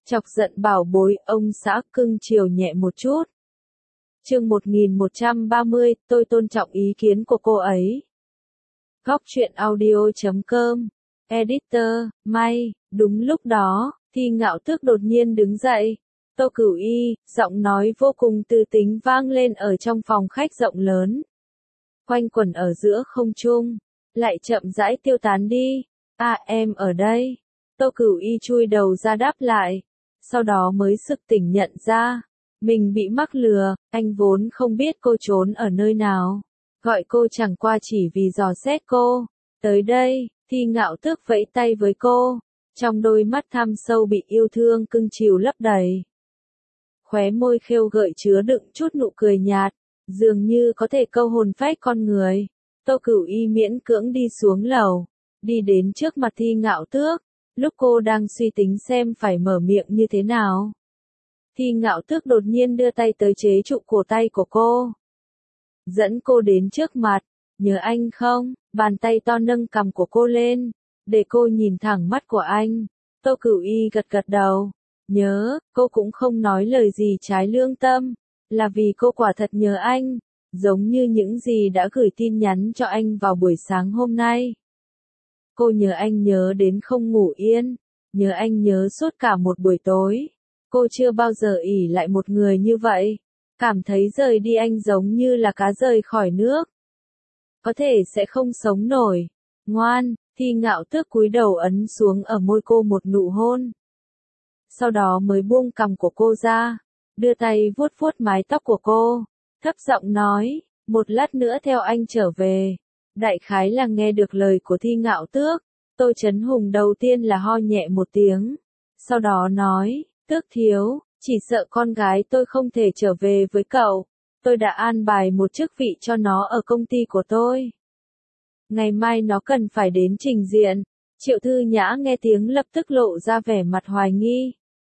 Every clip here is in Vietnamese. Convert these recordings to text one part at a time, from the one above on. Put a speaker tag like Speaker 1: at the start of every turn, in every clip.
Speaker 1: Chọc giận bảo bối, ông xã cưng chiều nhẹ một chút. Chương 1130, tôi tôn trọng ý kiến của cô ấy. Góc truyện audio.com. Editor, May. Đúng lúc đó, Thi Ngạo Tước đột nhiên đứng dậy. Tô Cửu Y, giọng nói vô cùng tư tính vang lên ở trong phòng khách rộng lớn. Quanh quẩn ở giữa không trung, lại chậm rãi tiêu tán đi. À, em ở đây. Tô Cửu Y chui đầu ra đáp lại. Sau đó mới sực tỉnh nhận ra, mình bị mắc lừa, anh vốn không biết cô trốn ở nơi nào. Gọi cô chẳng qua chỉ vì dò xét cô. Tới đây, Thi Ngạo Tước vẫy tay với cô. Trong đôi mắt thăm sâu bị yêu thương cưng chiều lấp đầy. Khóe môi khêu gợi chứa đựng chút nụ cười nhạt, dường như có thể câu hồn phách con người. Tô Cửu Y miễn cưỡng đi xuống lầu, đi đến trước mặt Thi Ngạo Tước. Lúc cô đang suy tính xem phải mở miệng như thế nào, Thi Ngạo Tước đột nhiên đưa tay tới chế trụ cổ tay của cô. Dẫn cô đến trước mặt, nhớ anh không? Bàn tay to nâng cằm của cô lên, để cô nhìn thẳng mắt của anh. Tô Cửu Y gật gật đầu. Nhớ, cô cũng không nói lời gì trái lương tâm, là vì cô quả thật nhớ anh, giống như những gì đã gửi tin nhắn cho anh vào buổi sáng hôm nay. Cô nhớ anh nhớ đến không ngủ yên, nhớ anh nhớ suốt cả một buổi tối. Cô chưa bao giờ ỷ lại một người như vậy, cảm thấy rời đi anh giống như là cá rời khỏi nước. Có thể sẽ không sống nổi. Ngoan, Thi Ngạo Tước cúi đầu ấn xuống ở môi cô một nụ hôn. Sau đó mới buông cằm của cô ra, đưa tay vuốt vuốt mái tóc của cô, thấp giọng nói, một lát nữa theo anh trở về. Đại khái là nghe được lời của Thi Ngạo Tước, Tô Chấn Hùng đầu tiên là ho nhẹ một tiếng, sau đó nói, Tước thiếu, chỉ sợ con gái tôi không thể trở về với cậu, tôi đã an bài một chức vị cho nó ở công ty của tôi. Ngày mai nó cần phải đến trình diện. Triệu Thư Nhã nghe tiếng lập tức lộ ra vẻ mặt hoài nghi.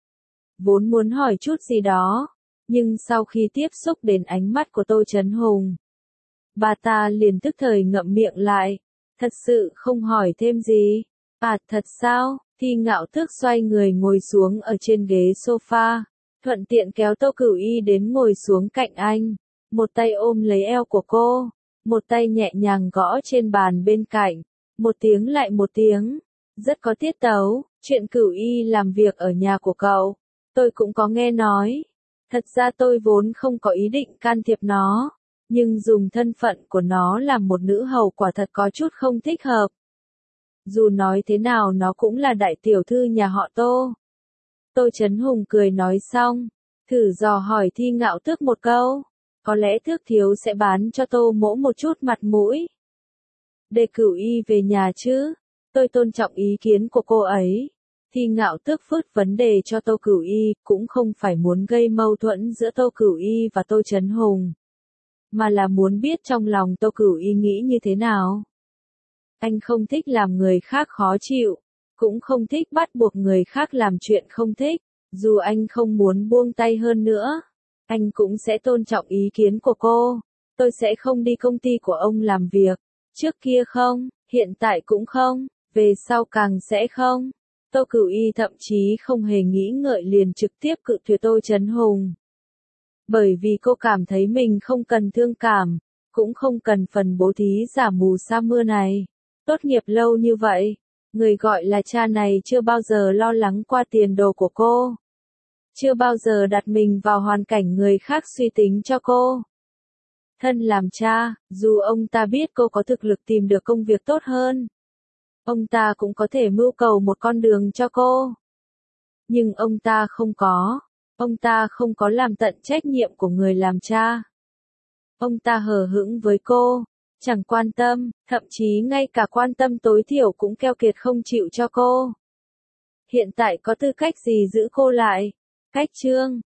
Speaker 1: Vốn muốn hỏi chút gì đó, nhưng sau khi tiếp xúc đến ánh mắt của Tô Chấn Hùng, bà ta liền tức thời ngậm miệng lại, thật sự không hỏi thêm gì. À, thật sao? Thi Ngạo Tước xoay người ngồi xuống ở trên ghế sofa, thuận tiện kéo Tô Cửu Y đến ngồi xuống cạnh anh, một tay ôm lấy eo của cô, một tay nhẹ nhàng gõ trên bàn bên cạnh, một tiếng lại một tiếng, rất có tiết tấu. Chuyện Cửu Y làm việc ở nhà của cậu, tôi cũng có nghe nói. Thật ra tôi vốn không có ý định can thiệp nó, nhưng dùng thân phận của nó làm một nữ hầu quả thật có chút không thích hợp. Dù nói thế nào nó cũng là đại tiểu thư nhà họ Tô. Tô Chấn Hùng cười nói xong, thử dò hỏi Thi Ngạo Tước một câu, có lẽ Tước thiếu sẽ bán cho Tô mỗ một chút mặt mũi. Để Cửu Y về nhà chứ, tôi tôn trọng ý kiến của cô ấy. Thi Ngạo Tước phớt vấn đề cho Tô Cửu Y, cũng không phải muốn gây mâu thuẫn giữa Tô Cửu Y và Tô Chấn Hùng, mà là muốn biết trong lòng Tô Cửu Y nghĩ như thế nào. Anh không thích làm người khác khó chịu, cũng không thích bắt buộc người khác làm chuyện không thích, dù anh không muốn buông tay hơn nữa, anh cũng sẽ tôn trọng ý kiến của cô. Tôi sẽ không đi công ty của ông làm việc, trước kia không, hiện tại cũng không, về sau càng sẽ không. Tô Cửu Y thậm chí không hề nghĩ ngợi liền trực tiếp cự tuyệt Tô Chấn Hùng. Bởi vì cô cảm thấy mình không cần thương cảm, cũng không cần phần bố thí giả mù sa mưa này. Tốt nghiệp lâu như vậy, người gọi là cha này chưa bao giờ lo lắng qua tiền đồ của cô. Chưa bao giờ đặt mình vào hoàn cảnh người khác suy tính cho cô. Thân làm cha, dù ông ta biết cô có thực lực tìm được công việc tốt hơn, ông ta cũng có thể mưu cầu một con đường cho cô. Nhưng ông ta không có. Ông ta không có làm tận trách nhiệm của người làm cha. Ông ta hờ hững với cô, chẳng quan tâm, thậm chí ngay cả quan tâm tối thiểu cũng keo kiệt không chịu cho cô. Hiện tại có tư cách gì giữ cô lại? Cách chương